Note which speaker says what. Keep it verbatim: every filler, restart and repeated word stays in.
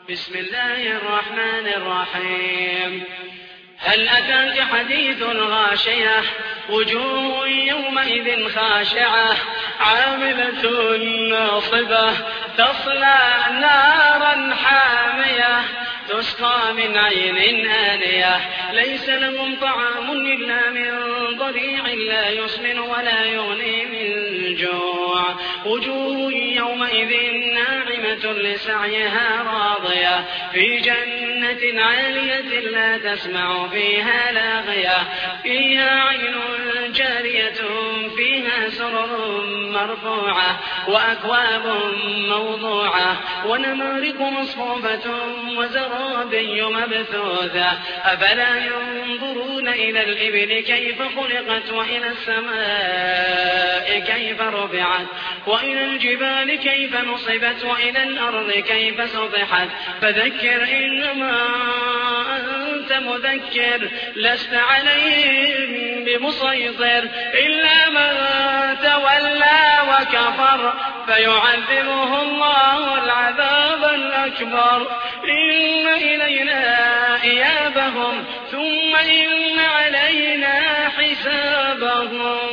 Speaker 1: بسم الله الرحمن الرحيم. هل أتاك حديث الغاشية وجوه يومئذ خاشعة عاملة ناصبة تصلى نارا حامية تسقى من عين آنية ليس لهم طعام إلا من ضريع لا يسمن ولا يغني من جوع وجوه يومئذ ناعمة لسعيها راضية في جنة عالية لا تسمع فيها لاغية فيها عين جارية فيها سرر مرفوعة وأكواب موضوعة ونمارق مصفوفة وزرابي مبثوثة أفلا ينظرون إلى الإبل كيف خلقت وإلى السماء كيف رفعت وإلى الجبال كيف نصبت وإلى الأرض كيف سطحت فذكر إنما أنت مذكر لست عليهم بمسيطر إلا من تولى وكفر فيعذبه الله العذاب الأكبر إن إلينا إيابهم ثم إن علينا حسابهم.